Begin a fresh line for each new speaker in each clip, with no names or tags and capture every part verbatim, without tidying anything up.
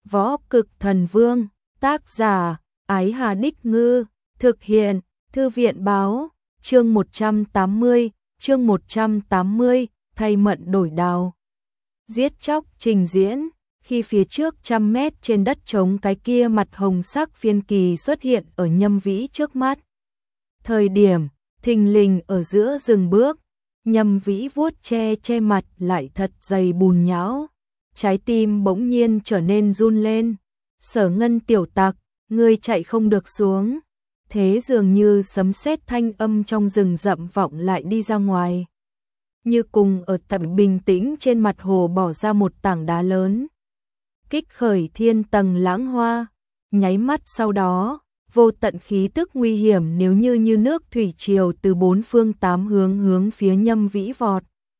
Võ Cực Thần Vương, tác giả, Ái Hà Đích Ngư, thực hiện, Thư viện Báo, chương một trăm tám mươi, chương một trăm tám mươi, thay mận đổi đào. Giết chóc trình diễn, khi phía trước trăm mét trên đất trống cái kia mặt hồng sắc phiên kỳ xuất hiện ở Nhâm Vĩ trước mắt. Thời điểm, thình lình ở giữa dừng bước, Nhâm Vĩ vuốt che che mặt lại thật dày bùn nhão. Trái tim bỗng nhiên trở nên run lên. Sở Ngân tiểu tặc, ngươi chạy không được xuống. Thế dường như sấm sét thanh âm trong rừng rậm vọng lại đi ra ngoài. Như cùng ở tại bình tĩnh trên mặt hồ bỏ ra một tảng đá lớn. Kích khởi thiên tầng lãng hoa. Nháy mắt sau đó, vô tận khí tức nguy hiểm nếu như như nước thủy triều từ bốn phương tám hướng hướng phía Nhâm Vĩ vọt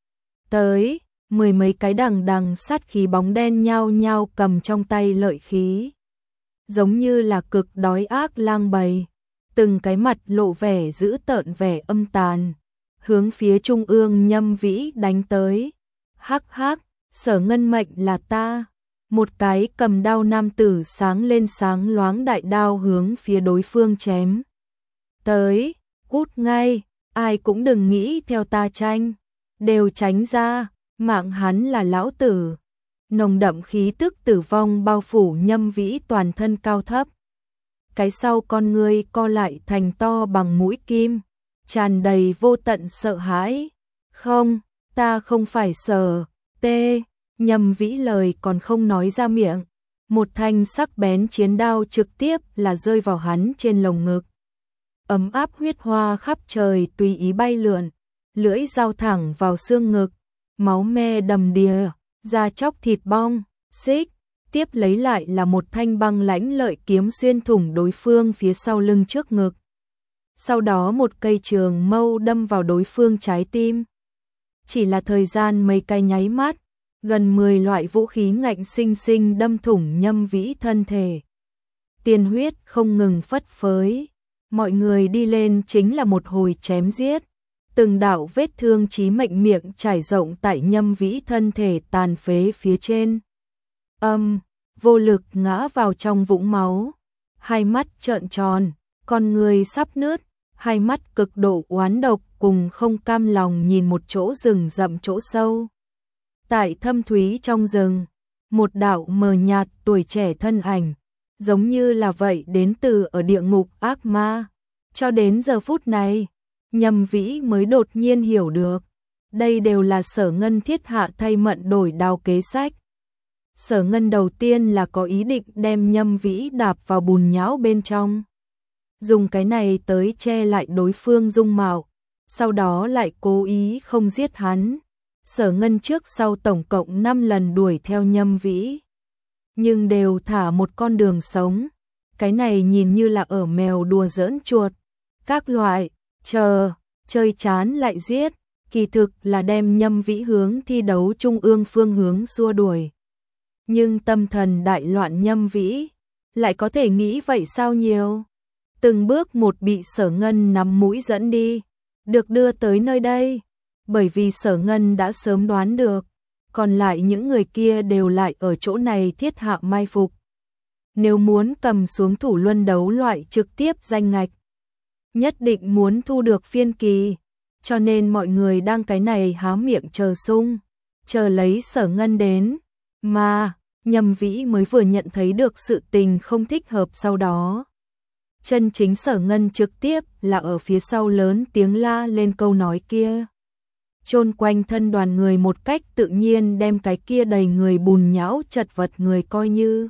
tới. Mười mấy cái đằng đằng sát khí bóng đen nhao nhao cầm trong tay lợi khí. Giống như là cực đói ác lang bầy. Từng cái mặt lộ vẻ dữ tợn vẻ âm tàn. Hướng phía trung ương Nhâm Vĩ đánh tới. Hắc hắc, Sở Ngân mệnh là ta. Một cái cầm đao nam tử sáng lên sáng loáng đại đao hướng phía đối phương chém tới. Cút ngay, ai cũng đừng nghĩ theo ta tranh. Đều tránh ra. Mạng hắn là lão tử. Nồng đậm khí tức tử vong bao phủ Nhâm Vĩ toàn thân cao thấp. Cái sau con ngươi co lại thành to bằng mũi kim, tràn đầy vô tận sợ hãi. Không, ta không phải Sở Tê. Nhâm Vĩ lời còn không nói ra miệng, một thanh sắc bén chiến đao trực tiếp là rơi vào hắn trên lồng ngực. Ấm áp huyết hoa khắp trời tùy ý bay lượn, lưỡi dao thẳng vào xương ngực. Máu me đầm đìa, da chóc thịt bong, xích, tiếp lấy lại là một thanh băng lãnh lợi kiếm xuyên thủng đối phương phía sau lưng trước ngực. Sau đó một cây trường mâu đâm vào đối phương trái tim. Chỉ là thời gian mấy cái nháy mắt, gần mười loại vũ khí ngạnh sinh sinh đâm thủng Nhâm Vĩ thân thể. Tiên huyết không ngừng phất phới, mọi người đi lên chính là một hồi chém giết. Từng đạo vết thương chí mệnh miệng trải rộng tại Nhâm Vĩ thân thể tàn phế phía trên. Âm, vô lực ngã vào trong vũng máu. Hai mắt trợn tròn, con người sắp nứt, hai mắt cực độ oán độc cùng không cam lòng nhìn một chỗ rừng rậm chỗ sâu. Tại thâm thúy trong rừng, một đạo mờ nhạt tuổi trẻ thân ảnh, giống như là vậy đến từ ở địa ngục ác ma. Cho đến giờ phút này, Nhâm Vĩ mới đột nhiên hiểu được, đây đều là Sở Ngân thiết hạ thay mận đổi đao kế sách. Sở Ngân đầu tiên là có ý định đem Nhâm Vĩ đạp vào bùn nhão bên trong, dùng cái này tới che lại đối phương dung mạo, sau đó lại cố ý không giết hắn. Sở Ngân trước sau tổng cộng năm lần đuổi theo Nhâm Vĩ, nhưng đều thả một con đường sống. Cái này nhìn như là ở mèo đùa giỡn chuột, các loại. Chờ, chơi chán lại giết, kỳ thực là đem Nhâm Vĩ hướng thi đấu trung ương phương hướng xua đuổi. Nhưng tâm thần đại loạn Nhâm Vĩ, lại có thể nghĩ vậy sao nhiều. Từng bước một bị Sở Ngân nắm mũi dẫn đi, được đưa tới nơi đây. Bởi vì Sở Ngân đã sớm đoán được, còn lại những người kia đều lại ở chỗ này thiết hạ mai phục. Nếu muốn cầm xuống thủ luân đấu loại trực tiếp danh ngạch, nhất định muốn thu được phiên kỳ, cho nên mọi người đang cái này há miệng chờ sung, chờ lấy Sở Ngân đến, mà Nhâm Vĩ mới vừa nhận thấy được sự tình không thích hợp sau đó. Chân chính Sở Ngân trực tiếp là ở phía sau lớn tiếng la lên câu nói kia. Chôn quanh thân đoàn người một cách tự nhiên đem cái kia đầy người bùn nhão chật vật người coi như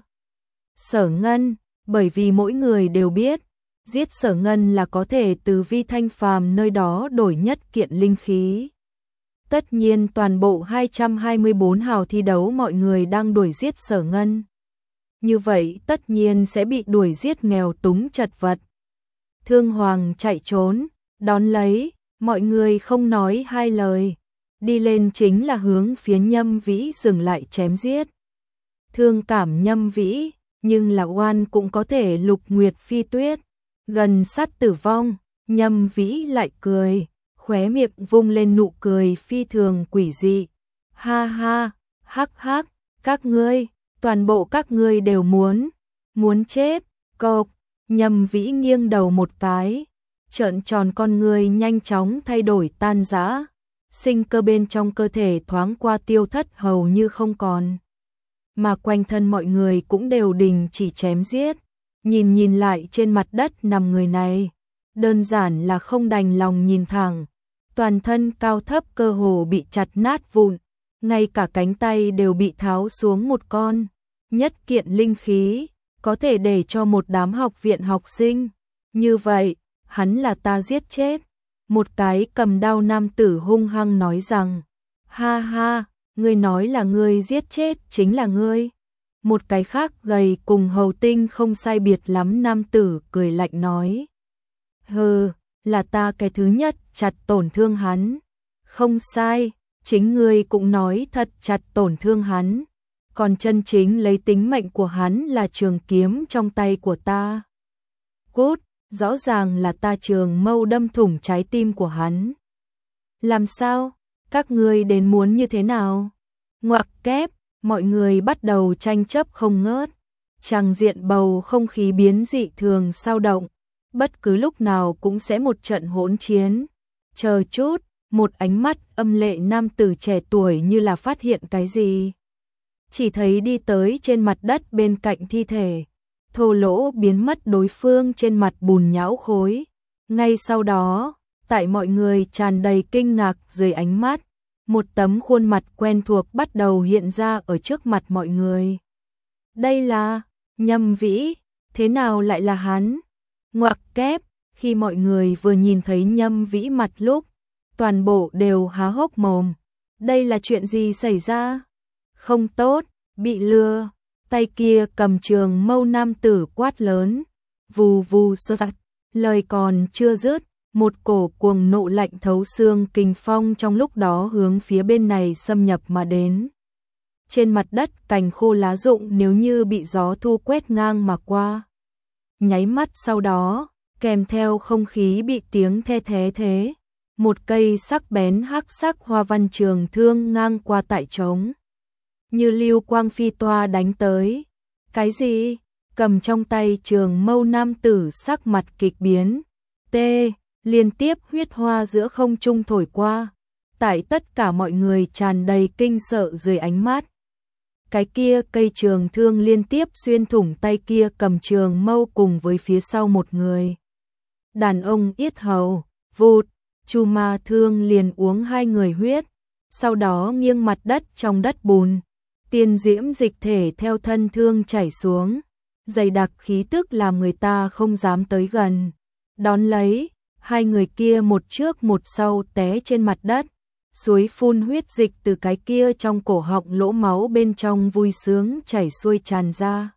Sở Ngân, bởi vì mỗi người đều biết, giết Sở Ngân là có thể từ Vi Thanh Phàm nơi đó đổi nhất kiện linh khí. Tất nhiên toàn bộ hai trăm hai mươi bốn hào thi đấu mọi người đang đuổi giết Sở Ngân. Như vậy tất nhiên sẽ bị đuổi giết nghèo túng chật vật. Thương Hoàng chạy trốn, đón lấy, mọi người không nói hai lời. Đi lên chính là hướng phía Nhâm Vĩ dừng lại chém giết. Thương cảm Nhâm Vĩ, nhưng là oan cũng có thể lục nguyệt phi tuyết. Gần sát tử vong, Nhâm Vĩ lại cười, khóe miệng vung lên nụ cười phi thường quỷ dị. Ha ha, hắc hắc, các ngươi, toàn bộ các ngươi đều muốn, muốn chết, cộp, Nhâm Vĩ nghiêng đầu một cái, trợn tròn con người nhanh chóng thay đổi tan rã, sinh cơ bên trong cơ thể thoáng qua tiêu thất hầu như không còn. Mà quanh thân mọi người cũng đều đình chỉ chém giết, nhìn nhìn lại trên mặt đất nằm người này, đơn giản là không đành lòng nhìn thẳng, toàn thân cao thấp cơ hồ bị chặt nát vụn, ngay cả cánh tay đều bị tháo xuống một con, nhất kiện linh khí, có thể để cho một đám học viện học sinh. Như vậy, hắn là ta giết chết. Một cái cầm đao nam tử hung hăng nói rằng, ha ha, ngươi nói là ngươi giết chết chính là ngươi. Một cái khác gầy cùng hầu tinh không sai biệt lắm nam tử cười lạnh nói, hừ, là ta cái thứ nhất chặt tổn thương hắn. Không sai, chính ngươi cũng nói thật chặt tổn thương hắn. Còn chân chính lấy tính mệnh của hắn là trường kiếm trong tay của ta. Cút, rõ ràng là ta trường mâu đâm thủng trái tim của hắn. Làm sao? Các ngươi đến muốn như thế nào? Ngoặc kép, mọi người bắt đầu tranh chấp không ngớt. Tràng diện bầu không khí biến dị thường sao động. Bất cứ lúc nào cũng sẽ một trận hỗn chiến. Chờ chút, một ánh mắt âm lệ nam tử trẻ tuổi như là phát hiện cái gì. Chỉ thấy đi tới trên mặt đất bên cạnh thi thể, thô lỗ biến mất đối phương trên mặt bùn nhão khối. Ngay sau đó, tại mọi người tràn đầy kinh ngạc dưới ánh mắt, một tấm khuôn mặt quen thuộc bắt đầu hiện ra ở trước mặt mọi người. Đây là Nhâm Vĩ, thế nào lại là hắn? Ngoặc kép, khi mọi người vừa nhìn thấy Nhâm Vĩ mặt lúc, toàn bộ đều há hốc mồm. Đây là chuyện gì xảy ra? Không tốt, bị lừa. Tay kia cầm trường mâu nam tử quát lớn, vù vù sơ tạch, lời còn chưa dứt, một cổ cuồng nộ lạnh thấu xương kình phong trong lúc đó hướng phía bên này xâm nhập mà đến. Trên mặt đất cành khô lá rụng nếu như bị gió thu quét ngang mà qua. Nháy mắt sau đó, kèm theo không khí bị tiếng the thế thế, một cây sắc bén hắc sắc hoa văn trường thương ngang qua tại trống. Như lưu quang phi toa đánh tới. Cái gì? Cầm trong tay trường mâu nam tử sắc mặt kịch biến. T. Liên tiếp huyết hoa giữa không trung thổi qua. Tại tất cả mọi người tràn đầy kinh sợ dưới ánh mắt. Cái kia cây trường thương liên tiếp xuyên thủng tay kia cầm trường mâu cùng với phía sau một người. Đàn ông yết hầu, vụt, chu ma thương liền uống hai người huyết. Sau đó nghiêng mặt đất trong đất bùn. Tiên diễm dịch thể theo thân thương chảy xuống, dày đặc khí tức làm người ta không dám tới gần. Đón lấy, hai người kia một trước một sau té trên mặt đất, suối phun huyết dịch từ cái kia trong cổ họng lỗ máu bên trong vui sướng chảy xuôi tràn ra.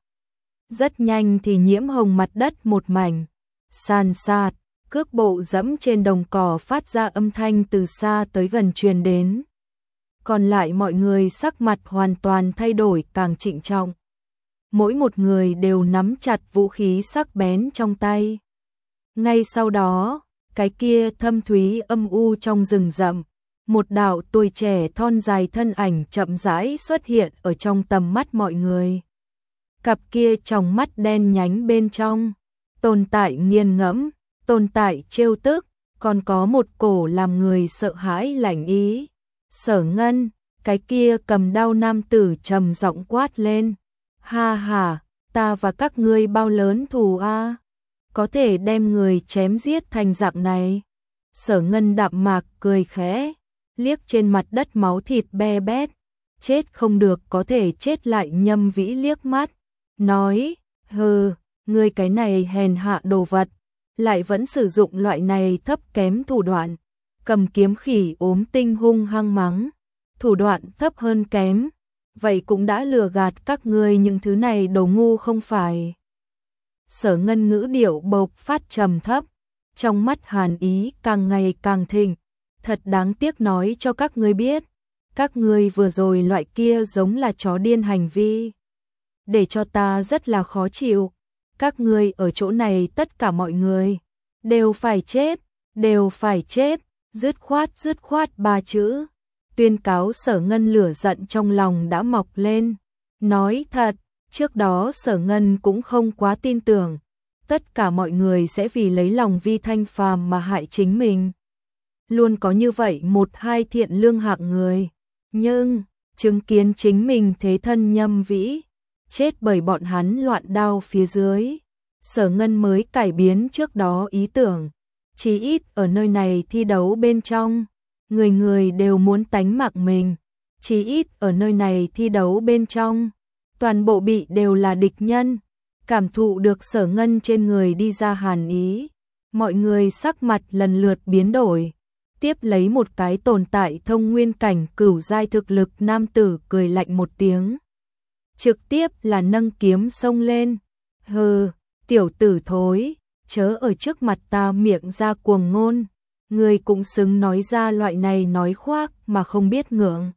Rất nhanh thì nhiễm hồng mặt đất một mảnh, sàn sạt, cước bộ dẫm trên đồng cỏ phát ra âm thanh từ xa tới gần truyền đến. Còn lại mọi người sắc mặt hoàn toàn thay đổi càng trịnh trọng. Mỗi một người đều nắm chặt vũ khí sắc bén trong tay. Ngay sau đó, cái kia thâm thúy âm u trong rừng rậm, một đạo tuổi trẻ thon dài thân ảnh chậm rãi xuất hiện ở trong tầm mắt mọi người. Cặp kia trong mắt đen nhánh bên trong, tồn tại nghiền ngẫm, tồn tại trêu tức, còn có một cổ làm người sợ hãi lạnh ý. Sở Ngân, cái kia cầm đao nam tử trầm giọng quát lên. Ha ha, ta và các ngươi bao lớn thù a? Có thể đem người chém giết thành dạng này. Sở Ngân đạm mạc cười khẽ, liếc trên mặt đất máu thịt be bét. Chết không được có thể chết lại. Nhâm Vĩ liếc mắt, nói, hừ, ngươi cái này hèn hạ đồ vật, lại vẫn sử dụng loại này thấp kém thủ đoạn. Cầm kiếm khỉ ốm tinh hung hăng mắng, thủ đoạn thấp hơn kém, vậy cũng đã lừa gạt các ngươi những thứ này đồ ngu không phải. Sở Ngân ngữ điệu bộc phát trầm thấp, trong mắt hàn ý càng ngày càng thịnh. Thật đáng tiếc nói cho các ngươi biết, các ngươi vừa rồi loại kia giống là chó điên hành vi, để cho ta rất là khó chịu. Các ngươi ở chỗ này tất cả mọi người đều phải chết, đều phải chết. Dứt khoát dứt khoát ba chữ, tuyên cáo. Sở Ngân lửa giận trong lòng đã mọc lên, nói thật, Trước đó Sở Ngân cũng không quá tin tưởng, tất cả mọi người sẽ vì lấy lòng Vi Thanh Phàm mà hại chính mình. Luôn có như vậy một hai thiện lương hạng người, nhưng chứng kiến chính mình thế thân Nhâm Vĩ chết bởi bọn hắn loạn đao phía dưới, Sở Ngân mới cải biến trước đó ý tưởng. Chí ít ở nơi này thi đấu bên trong, người người đều muốn tánh mạng mình. Chí ít ở nơi này thi đấu bên trong, toàn bộ bị đều là địch nhân. Cảm thụ được Sở Ngân trên người đi ra hàn ý, mọi người sắc mặt lần lượt biến đổi. Tiếp lấy một cái tồn tại thông nguyên cảnh cửu giai thực lực nam tử cười lạnh một tiếng. Trực tiếp là nâng kiếm xông lên. Hừ, tiểu tử thối, chớ ở trước mặt ta miệng ra cuồng ngôn. Người cũng xứng nói ra loại này nói khoác mà không biết ngượng.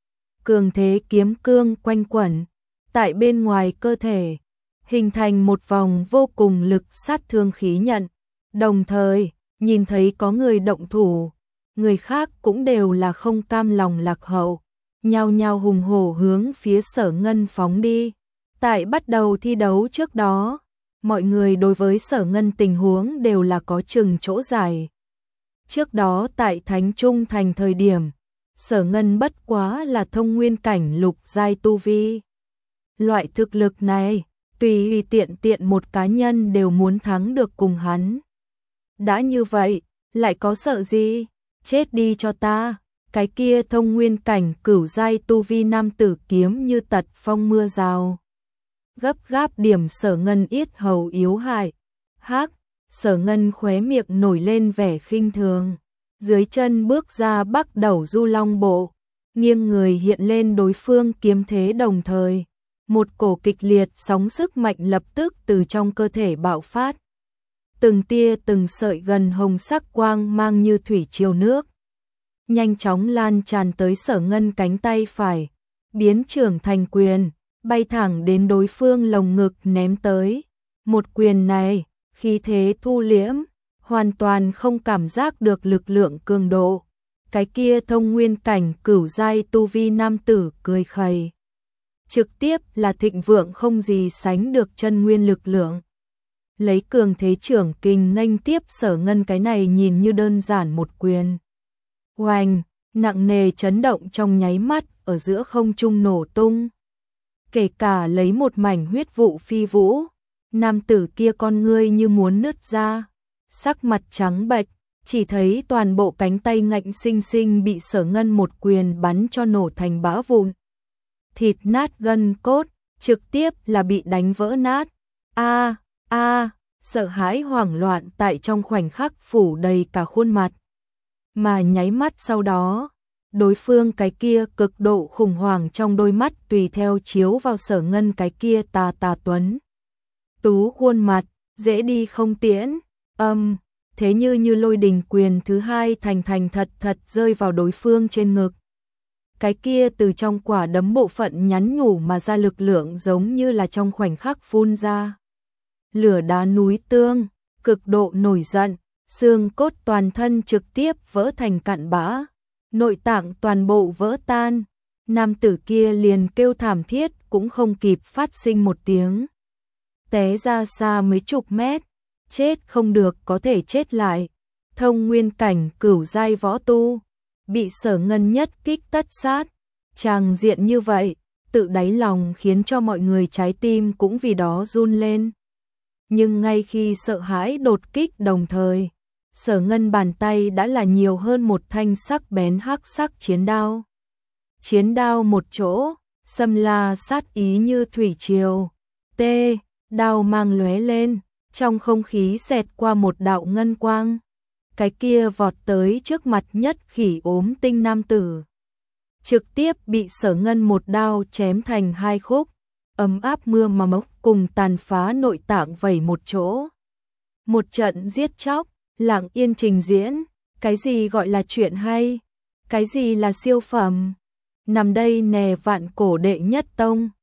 Cường thế kiếm cương quanh quẩn tại bên ngoài cơ thể, hình thành một vòng vô cùng lực sát thương khí nhận. Đồng thời, nhìn thấy có người động thủ, người khác cũng đều là không cam lòng lạc hậu, nhao nhao hùng hổ hướng phía Sở Ngân phóng đi. Tại bắt đầu thi đấu trước đó, mọi người đối với Sở Ngân tình huống đều là có chừng chỗ dài. Trước đó tại Thánh Trung Thành thời điểm, Sở Ngân bất quá là thông nguyên cảnh lục giai tu vi. Loại thực lực này, tùy tiện tiện một cá nhân đều muốn thắng được cùng hắn. Đã như vậy, lại có sợ gì? Chết đi cho ta. Cái kia thông nguyên cảnh cửu giai tu vi nam tử kiếm như tật phong mưa rào. Gấp gáp điểm Sở Ngân yết hầu yếu hại. Hắc, Sở Ngân khóe miệng nổi lên vẻ khinh thường. Dưới chân bước ra bắt đầu du long bộ. Nghiêng người hiện lên đối phương kiếm thế đồng thời. Một cổ kịch liệt sóng sức mạnh lập tức từ trong cơ thể bạo phát. Từng tia từng sợi gần hồng sắc quang mang như thủy triều nước. Nhanh chóng lan tràn tới Sở Ngân cánh tay phải. Biến trưởng thành quyền, bay thẳng đến đối phương lồng ngực ném tới. Một quyền này, khí thế thu liễm, hoàn toàn không cảm giác được lực lượng cường độ. Cái kia thông nguyên cảnh cửu giai tu vi nam tử cười khẩy. Trực tiếp là thịnh vượng không gì sánh được chân nguyên lực lượng. Lấy cường thế trưởng kình nghênh tiếp Sở Ngân cái này nhìn như đơn giản một quyền. Oanh, nặng nề chấn động trong nháy mắt ở giữa không trung nổ tung. Kể cả lấy một mảnh huyết vụ phi vũ, nam tử kia con ngươi như muốn nứt ra, sắc mặt trắng bệch, chỉ thấy toàn bộ cánh tay ngạnh sinh sinh bị Sở Ngân một quyền bắn cho nổ thành bã vụn. Thịt nát gân cốt, trực tiếp là bị đánh vỡ nát. A, a, sợ hãi hoảng loạn tại trong khoảnh khắc phủ đầy cả khuôn mặt. Mà nháy mắt sau đó, đối phương cái kia cực độ khủng hoảng trong đôi mắt tùy theo chiếu vào Sở Ngân cái kia tà tà tuấn. Tú khuôn mặt, dễ đi không tiễn, âm, thế như như lôi đình quyền thứ hai thành thành thật thật rơi vào đối phương trên ngực. Cái kia từ trong quả đấm bộ phận nhắn nhủ mà ra lực lượng giống như là trong khoảnh khắc phun ra. Lửa đá núi tương, cực độ nổi giận, xương cốt toàn thân trực tiếp vỡ thành cặn bã, nội tạng toàn bộ vỡ tan. Nam tử kia liền kêu thảm thiết cũng không kịp phát sinh một tiếng. Té ra xa mấy chục mét, chết không được có thể chết lại. Thông nguyên cảnh cửu giai võ tu, bị Sở Ngân nhất kích tất sát. Tràng diện như vậy, tự đáy lòng khiến cho mọi người trái tim cũng vì đó run lên. Nhưng ngay khi sợ hãi đột kích đồng thời, Sở Ngân bàn tay đã là nhiều hơn một thanh sắc bén hắc sắc chiến đao. Chiến đao một chỗ, xâm la sát ý như thủy triều. Tê, đao mang lóe lên, trong không khí xẹt qua một đạo ngân quang. Cái kia vọt tới trước mặt nhất khỉ ốm tinh nam tử. Trực tiếp bị Sở Ngân một đao chém thành hai khúc. Ấm áp mưa mà mốc cùng tàn phá nội tạng vẩy một chỗ. Một trận giết chóc, lặng yên trình diễn. Cái gì gọi là chuyện hay? Cái gì là siêu phẩm? Nằm đây nè vạn cổ đệ nhất tông.